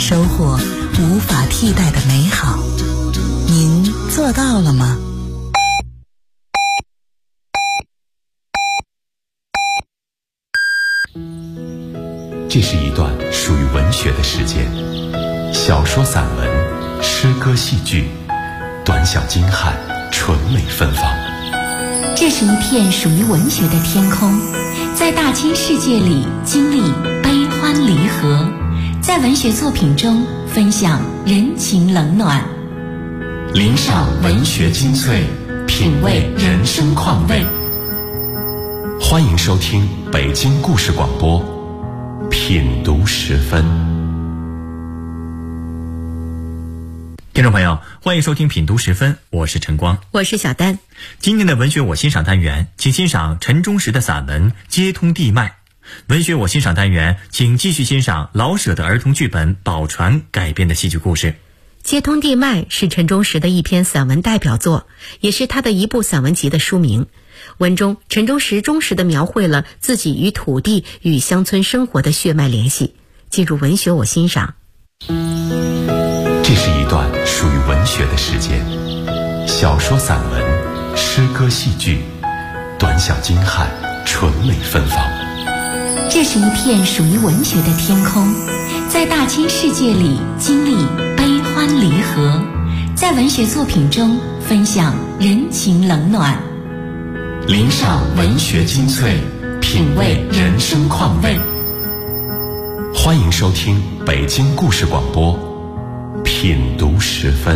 收获无法替代的美好。您做到了吗？ 这是一段属于文学的时间，小说、散文、诗歌、戏剧，短小精悍，纯美芬芳。 这是一片属于文学的天空，在大千世界里经历悲欢离合，在文学作品中分享人情冷暖， 聆赏文学精粹，品味人生况味。欢迎收听北京故事广播品读时分。 听众朋友，欢迎收听品读时分，我是陈光， 我是小丹。 今天的文学我欣赏单元，请欣赏陈忠实的散文《接通地脉》。文学我欣赏单元，请继续欣赏老舍的儿童剧本《宝船》改编的戏剧故事。 接通地脉是陈忠实的一篇散文代表作，也是他的一部散文集的书名。文中陈忠实忠实地描绘了自己与土地与乡村生活的血脉联系。进入文学我欣赏。 这是一段属于文学的时间，小说、散文、诗歌、戏剧，短小精悍，纯美芬芳。 这是一片属于文学的天空，在大千世界里经历悲欢离合，在文学作品中分享人情冷暖， 聆赏文学精粹，品味人生况味。欢迎收听北京故事广播品读时分。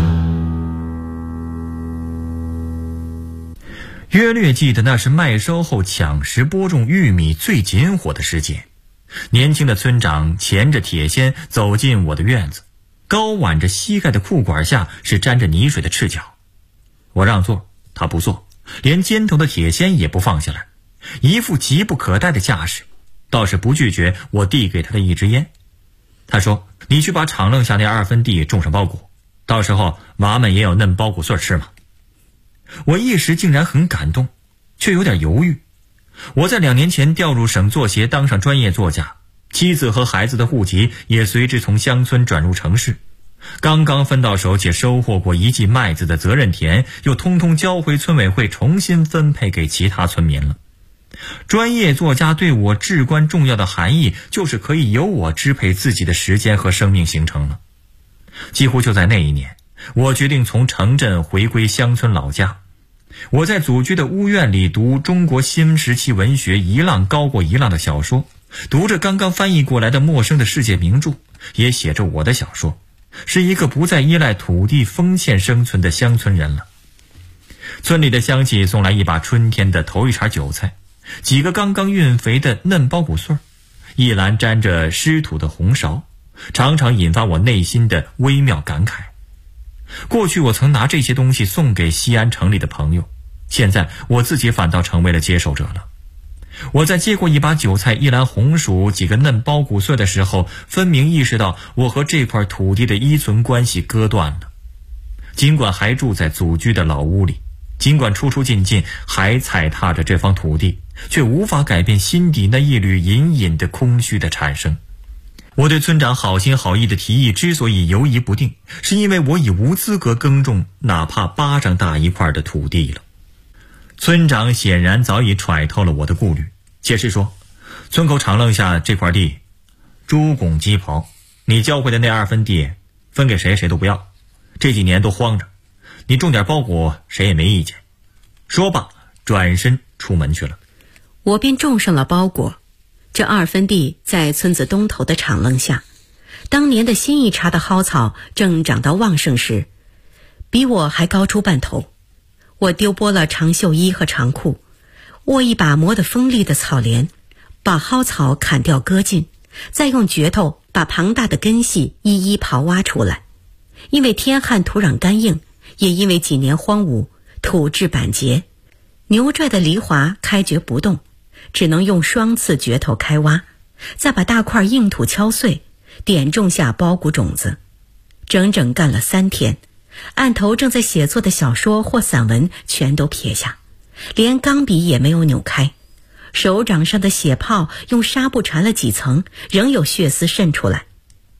约略记得那是麦收后抢食播种玉米最紧火的时节。年轻的村长钳着铁锨走进我的院子，高挽着膝盖的裤管下是沾着泥水的赤脚。我让座，他不坐，连肩头的铁锨也不放下来，一副急不可待的架势，倒是不拒绝我递给他的一支烟。他说：“你去把场愣下那2分地种上包谷，到时候娃们也有嫩包谷穗吃嘛。”我一时竟然很感动，却有点犹豫。我在2年前调入省作协，当上专业作家，妻子和孩子的户籍也随之从乡村转入城市。刚刚分到手且收获过1季麦子的责任田，又通通交回村委会重新分配给其他村民了。专业作家对我至关重要的含义，就是可以由我支配自己的时间和生命行程了。几乎就在那一年，我决定从城镇回归乡村老家。我在祖居的屋院里读中国新时期文学一浪高过一浪的小说，读着刚刚翻译过来的陌生的世界名著，也写着我的小说，是一个不再依赖土地丰欠生存的乡村人了。村里的乡亲送来一把春天的头一茬韭菜，几个刚刚运肥的嫩包谷穗，一篮沾着湿土的红苕，常常引发我内心的微妙感慨。过去我曾拿这些东西送给西安城里的朋友，现在我自己反倒成为了接受者了。我在接过一把韭菜、一篮红薯、几个嫩包谷穗的时候，分明意识到我和这块土地的依存关系割断了。尽管还住在祖居的老屋里，尽管出出进进还踩踏着这方土地，却无法改变心底那一缕隐隐的空虚的产生。我对村长好心好意的提议之所以犹疑不定，是因为我已无资格耕种哪怕巴掌大一块的土地了。村长显然早已揣透了我的顾虑，解释说：“村口场愣下这块地，猪拱鸡刨，你交回的那2分地分给谁都不要，这几年都荒着，你种点包谷谁也没意见。”说罢转身出门去了。 我便种上了包谷。这2分地在村子东头的场愣下，当年的新一茬的蒿草正长到旺盛时，比我还高出半头。我丢拨了长袖衣和长裤，握一把磨得锋利的草镰，把蒿草砍掉割尽，再用镢头把庞大的根系一一刨挖出来。因为天旱土壤干硬，也因为几年荒芜，土质板结，牛拽的犁铧开掘不动，只能用双刺镢头开挖，再把大块硬土敲碎，点种下包谷种子。整整干了3天，案头正在写作的小说或散文全都撇下，连钢笔也没有扭开，手掌上的血泡用纱布缠了几层，仍有血丝渗出来。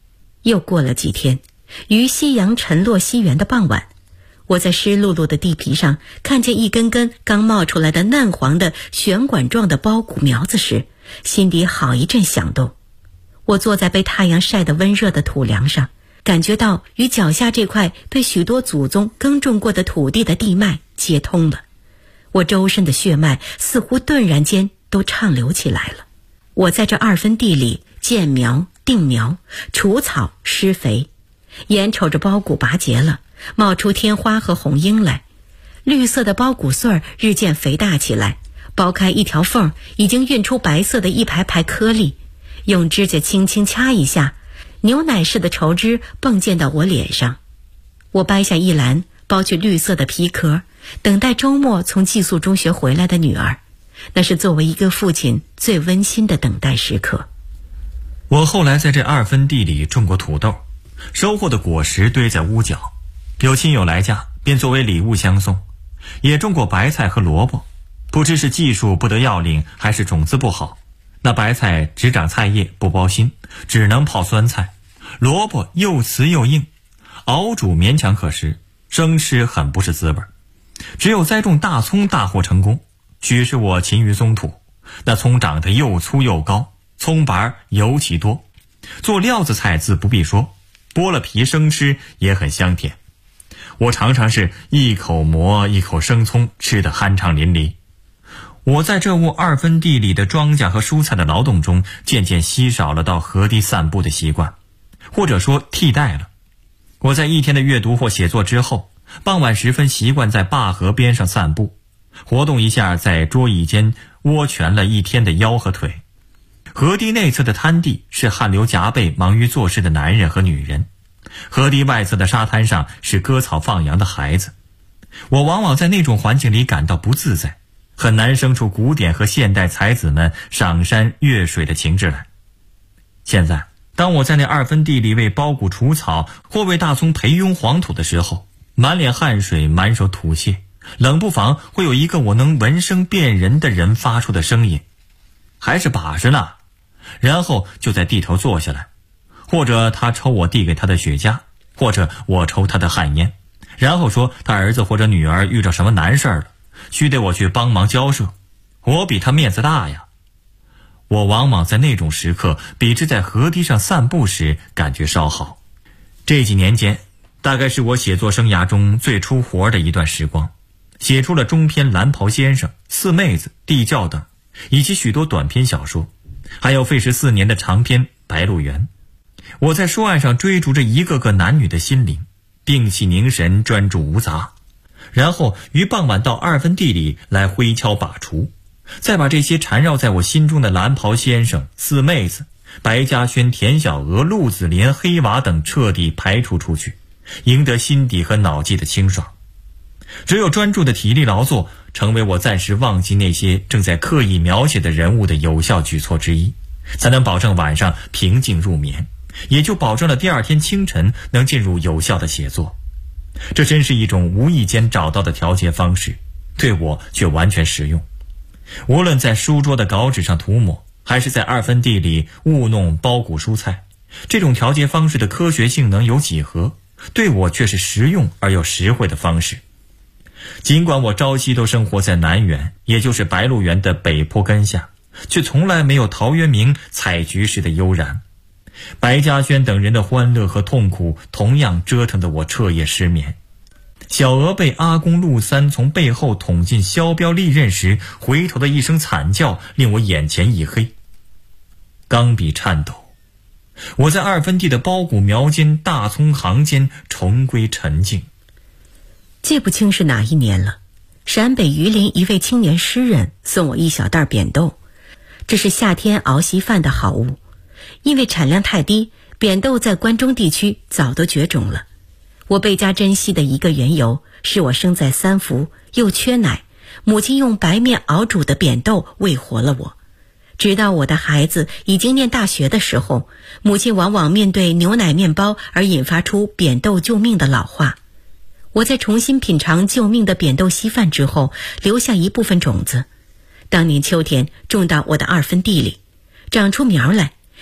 又过了几天，于夕阳沉落西园的傍晚，我在湿漉漉的地皮上看见一根根刚冒出来的嫩黄的旋管状的苞谷苗子时，心底好一阵响动。我坐在被太阳晒得温热的土梁上，感觉到与脚下这块被许多祖宗耕种过的土地的地脉接通了，我周身的血脉似乎顿然间都畅流起来了。我在这2分地里建苗、定苗、除草、施肥，眼瞅着苞谷拔节了，冒出天花和红缨来，绿色的苞谷穗儿日渐肥大起来，剥开一条缝，已经运出白色的一排排颗粒，用指甲轻轻掐一下，牛奶似的稠汁迸溅到我脸上。我掰下一篮，剥去绿色的皮壳，等待周末从寄宿中学回来的女儿。那是作为一个父亲最温馨的等待时刻。 我后来在这2分地里种过土豆，收获的果实堆在屋角，有亲友来家便作为礼物相送。也种过白菜和萝卜，不知是技术不得要领，还是种子不好，那白菜只长菜叶不包心，只能泡酸菜；萝卜又瓷又硬，熬煮勉强可食，生吃很不是滋味。只有栽种大葱大获成功，许是我勤于松土，那葱长得又粗又高，葱白尤其多。做料子菜自不必说，剥了皮生吃也很香甜。我常常是一口馍一口生葱，吃得酣畅淋漓。我在这窝2分地里的庄稼和蔬菜的劳动中，渐渐稀少了到河堤散步的习惯，或者说替代了。我在一天的阅读或写作之后，傍晚时分习惯在灞河边上散步，活动一下在桌椅间窝蜷了一天的腰和腿。河堤内侧的滩地是汗流浃背忙于做事的男人和女人，河堤外侧的沙滩上是割草放羊的孩子。我往往在那种环境里感到不自在，很难生出古典和现代才子们赏山越水的情致来。现在当我在那2分地里为苞谷除草或为大葱培臃黄土的时候，满脸汗水，满手土屑，冷不防会有一个我能闻声辨人的人发出的声音：还是把式呢。然后就在地头坐下来，或者他抽我递给他的雪茄，或者我抽他的旱烟，然后说他儿子或者女儿遇着什么难事了，须得我去帮忙交涉，我比他面子大呀。我往往在那种时刻比之在河堤上散步时感觉稍好。这几年间大概是我写作生涯中最出活的一段时光，写出了中篇《蓝袍先生》、《四妹子》、《地窖》等，以及许多短篇小说，还有费时4年的长篇《白鹿原》。我在书案上追逐着一个个男女的心灵，屏气凝神，专注无杂，然后于傍晚到2分地里来挥锹把锄，再把这些缠绕在我心中的蓝袍先生、四妹子、白嘉轩、田小娥、陆子莲、黑娃等彻底排除出去，赢得心底和脑际的清爽。只有专注的体力劳作，成为我暂时忘记那些正在刻意描写的人物的有效举措之一，才能保证晚上平静入眠，也就保证了第2天清晨能进入有效的写作。这真是一种无意间找到的调节方式，对我却完全实用。无论在书桌的稿纸上涂抹，还是在2分地里务弄苞谷蔬菜，这种调节方式的科学性能有几何，对我却是实用而又实惠的方式。尽管我朝夕都生活在南园，也就是白鹿原的北坡根下，却从来没有陶渊明采菊时的悠然。白嘉轩等人的欢乐和痛苦同样折腾得我彻夜失眠。小娥被阿公陆三从背后捅进削标利刃时，回头的一声惨叫令我眼前一黑，钢笔颤抖。我在2分地的苞谷苗间、大葱行间重归沉静。 记不清是哪一年了，陕北榆林一位青年诗人送我一小袋扁豆，这是夏天熬稀饭的好物。因为产量太低，扁豆在关中地区早都绝种了。我倍加珍惜的一个缘由，是我生在3伏，又缺奶，母亲用白面熬煮的扁豆喂活了我。直到我的孩子已经念大学的时候，母亲往往面对牛奶面包而引发出扁豆救命的老话。我在重新品尝救命的扁豆稀饭之后，留下一部分种子，当年秋天种到我的2分地里，长出苗来，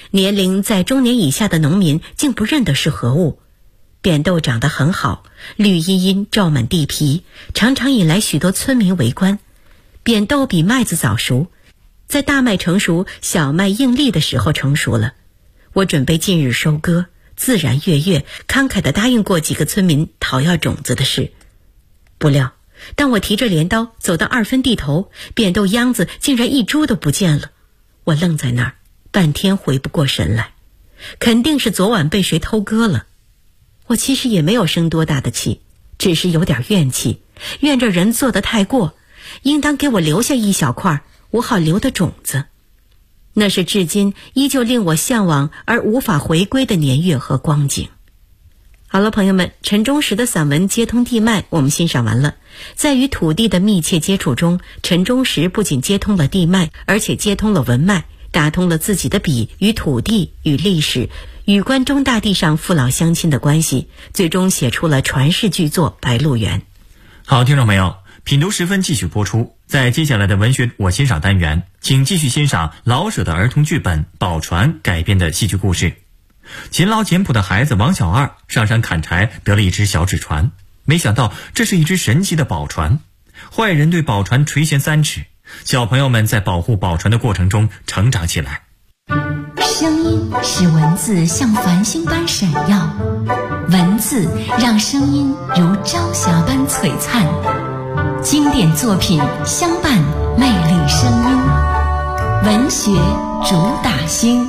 年龄在中年以下的农民竟不认得是何物。扁豆长得很好，绿茵茵罩满地皮，常常引来许多村民围观。扁豆比麦子早熟，在大麦成熟、小麦硬粒的时候成熟了。我准备近日收割，自然跃跃，慷慨地答应过几个村民讨要种子的事。不料当我提着镰刀走到2分地头，扁豆秧子竟然一株都不见了。我愣在那儿，半天回不过神来，肯定是昨晚被谁偷割了。我其实也没有生多大的气，只是有点怨气，怨这人做得太过，应当给我留下一小块，我好留的种子。那是至今依旧令我向往而无法回归的年月和光景。好了，朋友们，陈忠实的散文《接通地脉》我们欣赏完了。在与土地的密切接触中，陈忠实不仅接通了地脉，而且接通了文脉，打通了自己的笔与土地、与历史、与关中大地上父老乡亲的关系，最终写出了传世巨作《白鹿原》。 好，听众朋友，品读时分继续播出。在接下来的文学我欣赏单元，请继续欣赏老舍的儿童剧本《宝船》改编的戏剧故事。勤劳简朴的孩子王小二上山砍柴，得了一只小纸船，没想到这是一只神奇的宝船。坏人对宝船垂涎3尺，小朋友们在保护宝船的过程中成长起来。 声音使文字像繁星般闪耀，文字让声音如朝霞般璀璨。经典作品相伴，魅力声音，文学主打星。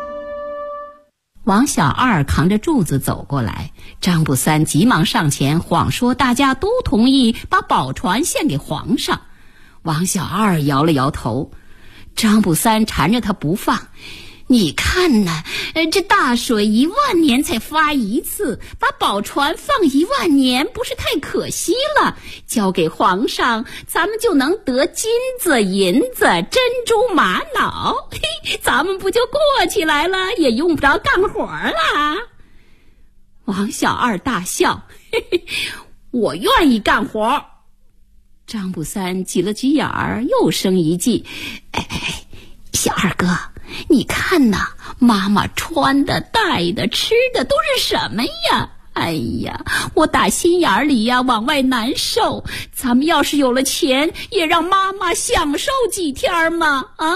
王小二扛着柱子走过来，张卜三急忙上前谎说大家都同意把宝船献给皇上。王小二摇了摇头，张卜三缠着他不放。你看呐，这大水1万年才发一次，把宝船放1万年不是太可惜了？交给皇上，咱们就能得金子、银子、珍珠、玛瑙，咱们不就过起来了，也用不着干活了。王小二大笑，我愿意干活。张卜三挤了挤眼儿，又生一计，小二哥，你看呐，妈妈穿的、戴的、吃的都是什么呀？哎呀，我打心眼里呀往外难受。咱们要是有了钱，也让妈妈享受几天嘛！啊！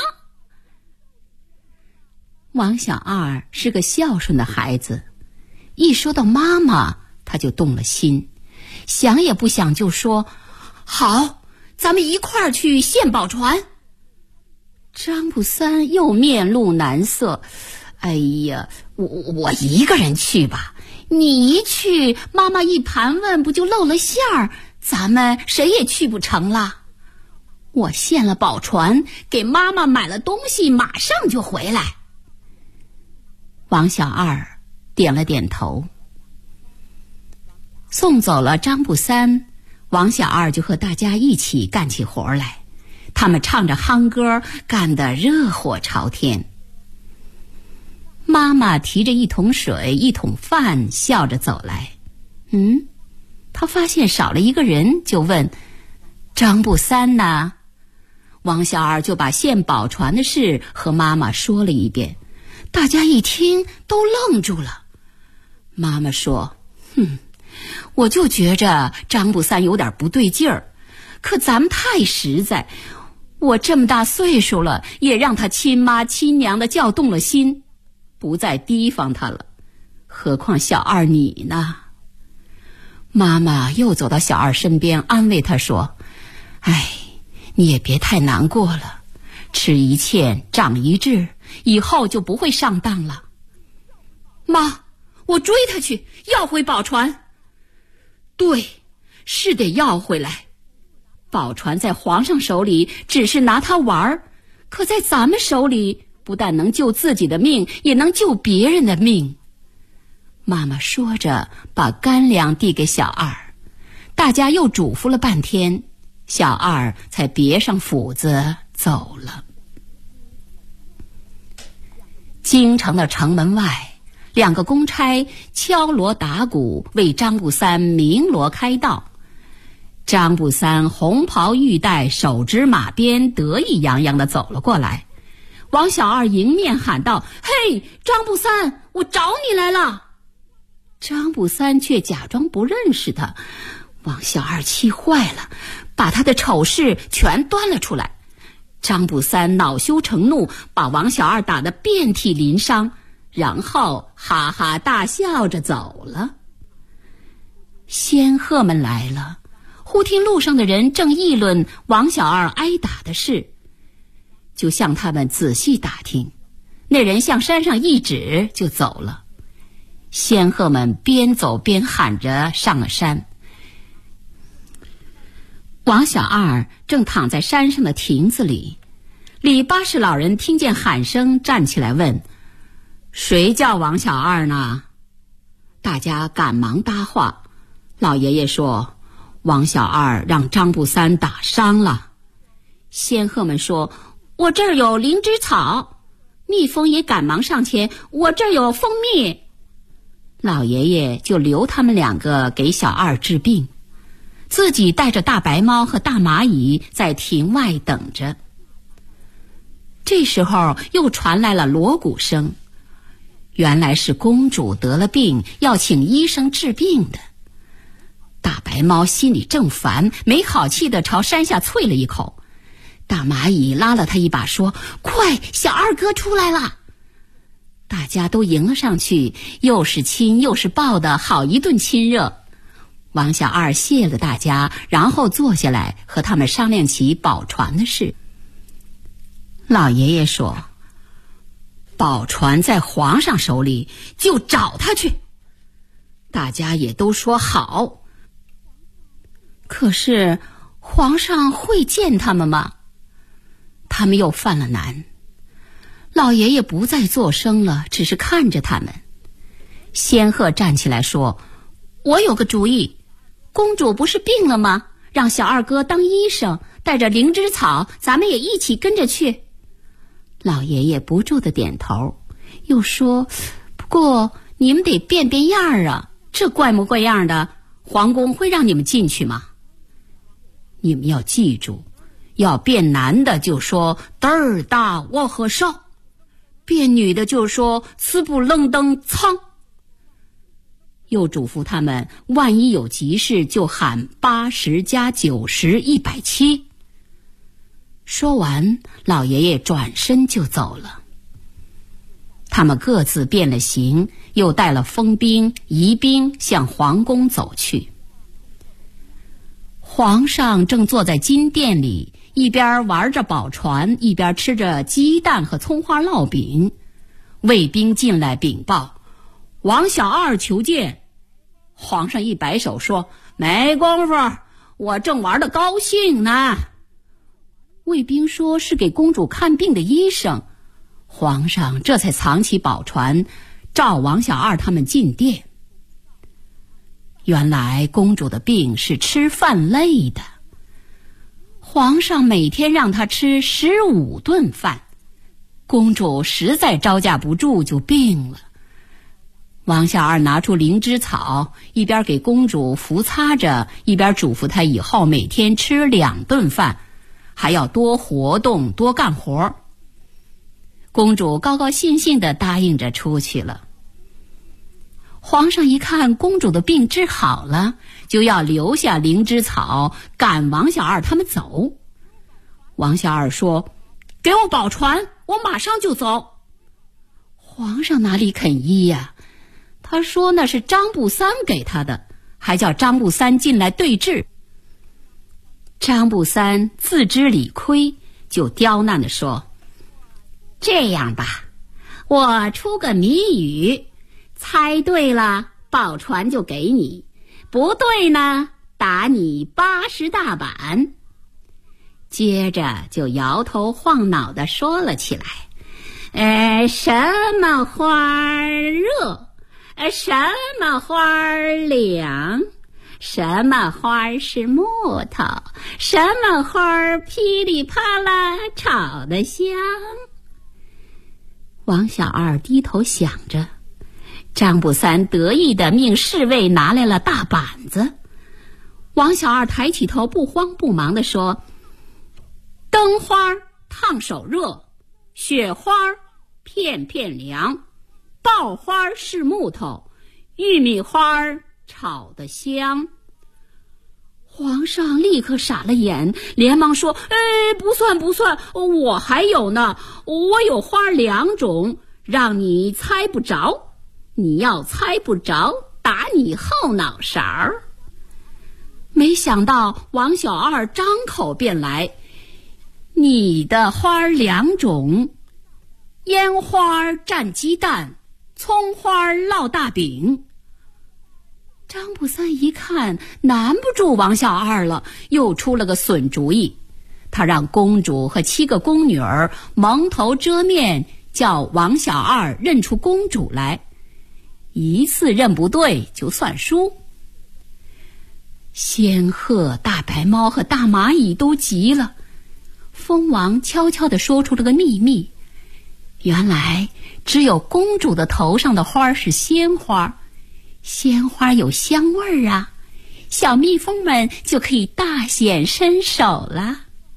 王小二是个孝顺的孩子，一说到妈妈，他就动了心，想也不想就说：“好，咱们一块儿去献宝船。”张卜三又面露难色，哎呀，我一个人去吧，你一去，妈妈一盘问，不就露了馅儿？咱们谁也去不成了。我献了宝船，给妈妈买了东西，马上就回来。王小二点了点头。送走了张卜三，王小二就和大家一起干起活来。他们唱着夯歌，干得热火朝天。妈妈提着一桶水、一桶饭，笑着走来。她发现少了一个人，就问：“张卜三呢？”王小二就把献宝船的事和妈妈说了一遍。大家一听都愣住了。妈妈说：“我就觉着张卜三有点不对劲儿，可咱们太实在。我这么大岁数了，也让他亲妈亲娘的叫动了心，不再提防他了。何况小二你呢？”妈妈又走到小二身边，安慰他说：“你也别太难过了，吃一堑长一智，以后就不会上当了。”妈，我追他去，要回宝船。对，是得要回来。宝船在皇上手里只是拿它玩，可在咱们手里不但能救自己的命，也能救别人的命。妈妈说着，把干粮递给小二，大家又嘱咐了半天，小二才别上斧子走了。京城的城门外，2个公差敲锣打鼓，为张卜三鸣锣开道。张卜三红袍玉带，手执马鞭，得意洋洋地走了过来。 王小二迎面喊道：“嘿，张不三，我找你来了！”张不三却假装不认识他。王小二气坏了，把他的丑事全端了出来。张不三恼羞成怒，把王小二打得遍体鳞伤，然后哈哈大笑着走了。仙鹤们来了，忽听路上的人正议论王小二挨打的事，就向他们仔细打听。那人向山上一指就走了。仙鹤们边走边喊着上了山。王小二正躺在山上的亭子里，李八十老人听见喊声，站起来问：“谁叫王小二呢？”大家赶忙搭话。老爷爷说：“王小二让张不三打伤了。”仙鹤们说：“我这儿有灵芝草。”蜜蜂也赶忙上前：“我这儿有蜂蜜。”老爷爷就留他们两个给小二治病，自己带着大白猫和大蚂蚁在亭外等着。这时候又传来了锣鼓声，原来是公主得了病，要请医生治病的。大白猫心里正烦，没好气地朝山下啐了一口。大蚂蚁拉了他一把说：“快，小二哥出来了！”大家都迎了上去，又是亲又是抱的好一顿亲热。王小二谢了大家，然后坐下来和他们商量起宝船的事。老爷爷说：“宝船在皇上手里，就找他去。”大家也都说好。可是皇上会见他们吗？他们又犯了难。老爷爷不再作声了，只是看着他们。仙鹤站起来说：“我有个主意，公主不是病了吗？让小二哥当医生，带着灵芝草，咱们也一起跟着去。”老爷爷不住地点头，又说：“不过你们得变变样儿啊，这怪模怪样的，皇宫会让你们进去吗？你们要记住，要变男的就说嘚儿大我和少，变女的就说呲不愣登苍。”又嘱咐他们，万一有急事就喊80加90 170。说完，老爷爷转身就走了。他们各自变了形，又带了封兵、仪兵向皇宫走去。皇上正坐在金殿里，一边玩着宝船，一边吃着鸡蛋和葱花烙饼。卫兵进来禀报：“王小二求见。”皇上一摆手说：“没工夫，我正玩得高兴呢。”卫兵说是给公主看病的医生。皇上这才藏起宝船，召王小二他们进殿。原来公主的病是吃饭累的，皇上每天让她吃15顿饭，公主实在招架不住就病了。王小二拿出灵芝草，一边给公主服擦着，一边嘱咐她以后每天吃2顿饭，还要多活动多干活。公主高高兴兴地答应着出去了。皇上一看公主的病治好了，就要留下灵芝草赶王小二他们走。王小二说：“给我宝船，我马上就走。”皇上哪里肯依呀？他说那是张不三给他的，还叫张不三进来对质。张不三自知理亏，就刁难地说：“这样吧，我出个谜语，猜对了宝船就给你，不对呢打你80大板。”接着就摇头晃脑地说了起来：“什么花热，什么花凉，什么花是木头，什么花噼里啪啦炒得香。”王小二低头想着，张不三得意地命侍卫拿来了大板子。王小二抬起头，不慌不忙地说：“灯花烫手热， 雪花片片凉，爆花是木头，玉米花炒得香。皇上立刻傻了眼，连忙说：不算，我还有呢，我有花2种，让你猜不着，你要猜不着，打你后脑勺。没想到王小二张口便来：你的花2种，烟花蘸鸡蛋，葱花烙大饼。张卜三一看难不住王小二了，又出了个损主意。他让公主和7个宫女儿蒙头遮面，叫王小二认出公主来，一次认不对就算输。仙鹤、大白猫和大蚂蚁都急了。蜂王悄悄地说出了个秘密，原来只有公主的头上的花是鲜花，鲜花有香味儿啊，小蜜蜂们就可以大显身手了。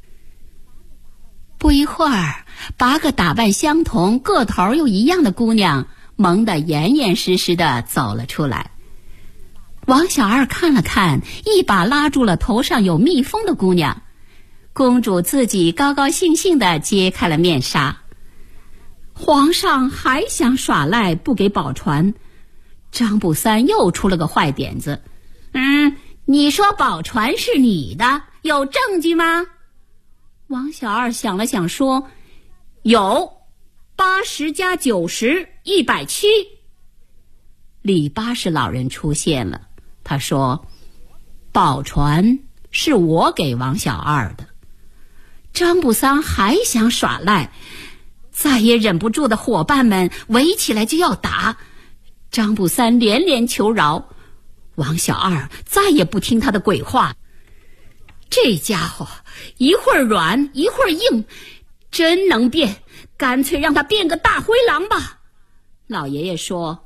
不一会儿，8个打扮相同、个头又一样的姑娘蒙得严严实实地走了出来。王小二看了看，一把拉住了头上有蜜蜂的姑娘。公主自己高高兴兴地揭开了面纱。皇上还想耍赖不给宝船，张卜三又出了个坏点子。你说宝船是你的，有证据吗？王小二想了想说：有，80加90 170。李80老人出现了，他说：宝船是我给王小二的。张卜三还想耍赖，再也忍不住的伙伴们围起来就要打。张卜三连连求饶，王小二再也不听他的鬼话。这家伙一会儿软一会儿硬，真能变，干脆让他变个大灰狼吧。老爷爷说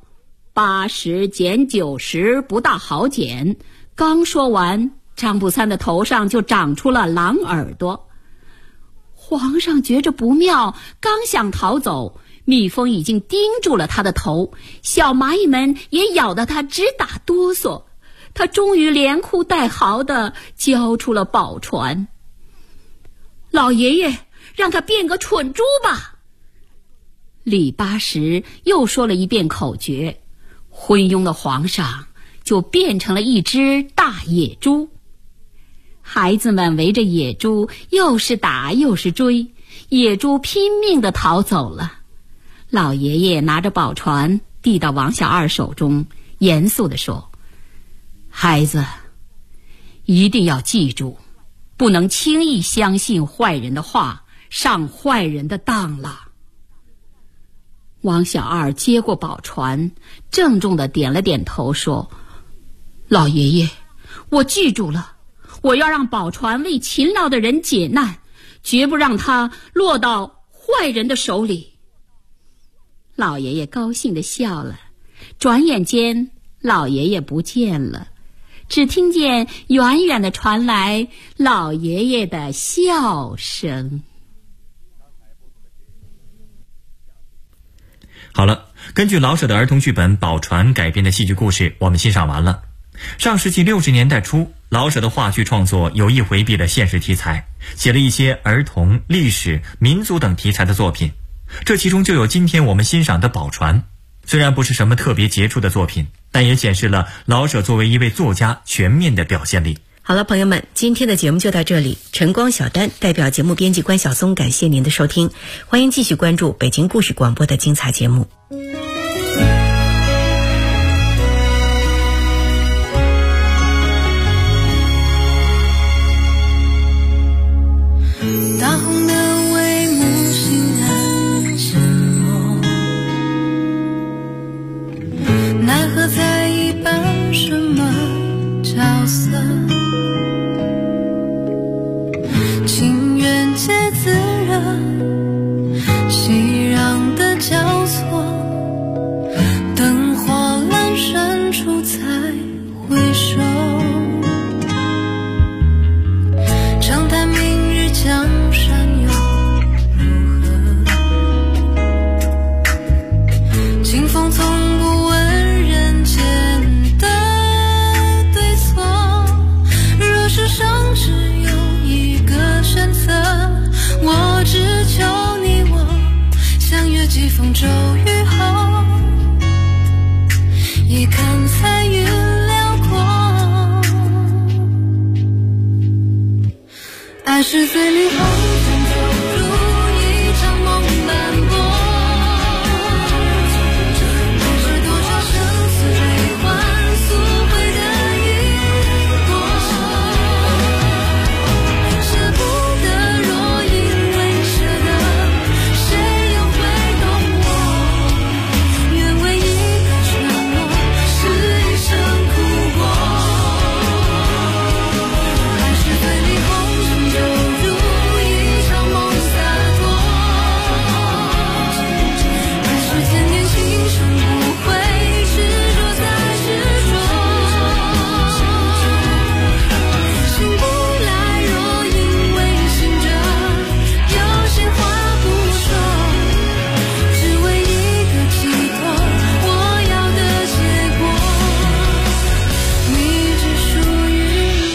：80减90不大好减。刚说完，张卜三的头上就长出了狼耳朵。皇上觉着不妙，刚想逃走，蜜蜂已经盯住了他的头，小蚂蚁们也咬得他直打哆嗦。他终于连哭带嚎地交出了宝船。老爷爷，让他变个蠢猪吧。李80又说了一遍口诀，昏庸的皇上就变成了一只大野猪。孩子们围着野猪，又是打又是追，野猪拼命地逃走了。老爷爷拿着宝船递到王小二手中，严肃地说：孩子，一定要记住，不能轻易相信坏人的话，上坏人的当了。王小二接过宝船，郑重地点了点头说：老爷爷，我记住了，我要让宝船为勤劳的人解难，绝不让他落到坏人的手里。老爷爷高兴地笑了，转眼间老爷爷不见了，只听见远远地传来老爷爷的笑声。 好了，根据老舍的儿童剧本《宝船》改编的戏剧故事，我们欣赏完了。上世纪60年代初，老舍的话剧创作有意回避了现实题材，写了一些儿童、历史、民族等题材的作品，这其中就有今天我们欣赏的《宝船》。虽然不是什么特别杰出的作品，但也显示了老舍作为一位作家全面的表现力。 好了，朋友们，今天的节目就到这里。晨光小丹代表节目编辑关晓松，感谢您的收听，欢迎继续关注北京故事广播的精彩节目。 大红的帷幕欣然沉落，奈何在一扮什么角色，情缘皆自热，熙攘的交错，灯火阑珊处才回首，长叹明日江山又如何， 还是随你红尘走入一场梦斑驳，还是多少生死悲欢赎回的因果，舍不得若因为舍得，谁又会懂我？愿为一个承诺是一生苦过，还是随你红尘走入一场梦洒脱，还是千年情深不悔，执着再执着，醒不来若因为醒着，有些话不说，只为一个寄托，我要的结果，你只属于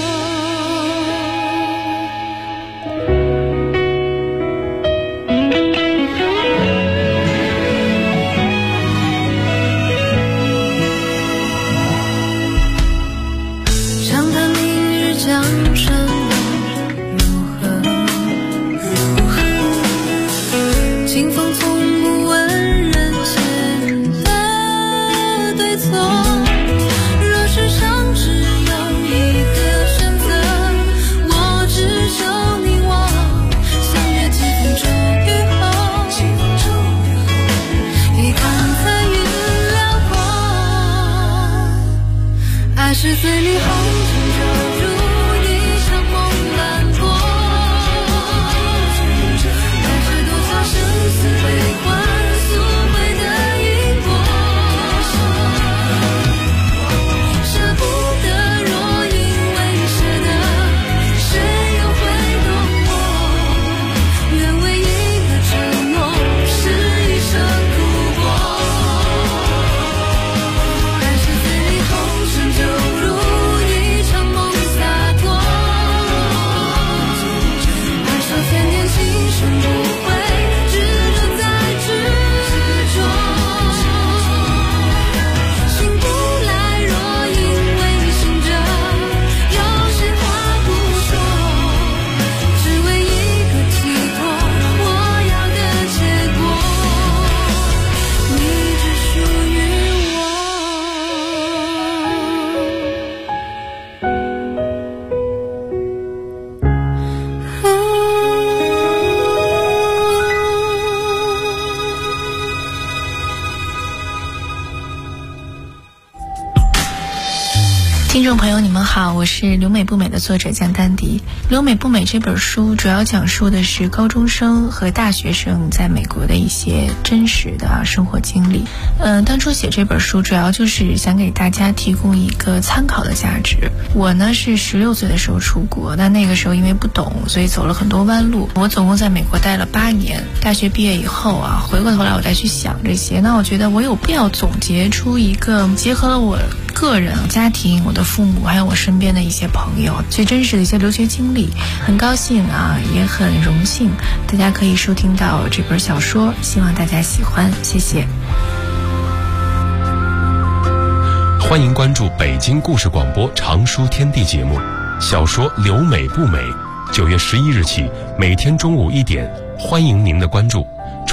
我。长叹明日江山如何，清风从不问人间的对错，若世上只有一个选择，我只求你我相约几分钟雨后，一看彩云辽阔，爱是随你红尘走入一场梦斑驳，还是多少生死悲欢赎回的因果，舍不得若因为舍得，谁又会懂我？愿为一个承诺是一生苦过，还是随你红尘走入一场梦洒脱，还说千年情深不悔，执着再执着，醒不来若因为醒着，有些话不说，只为一个寄托，我要的结果，你只属于我。 听众朋友你们好，我是留美不美的作者江丹迪。留美不美这本书主要讲述的是高中生和大学生在美国的一些真实的生活经历。当初写这本书主要就是想给大家提供一个参考的价值。我呢是16岁的时候出国，那个时候因为不懂，所以走了很多弯路。我总共在美国待了8年，大学毕业以后回过头来我再去想这些，那我觉得我有必要总结出一个结合了我个人、家庭、我的父母还有我身边的一些朋友最真实的一些留学经历。很高兴也很荣幸大家可以收听到这本小说，希望大家喜欢，谢谢。 欢迎关注北京故事广播长书天地节目，小说留美不美，9月11日起每天中午1点，欢迎您的关注。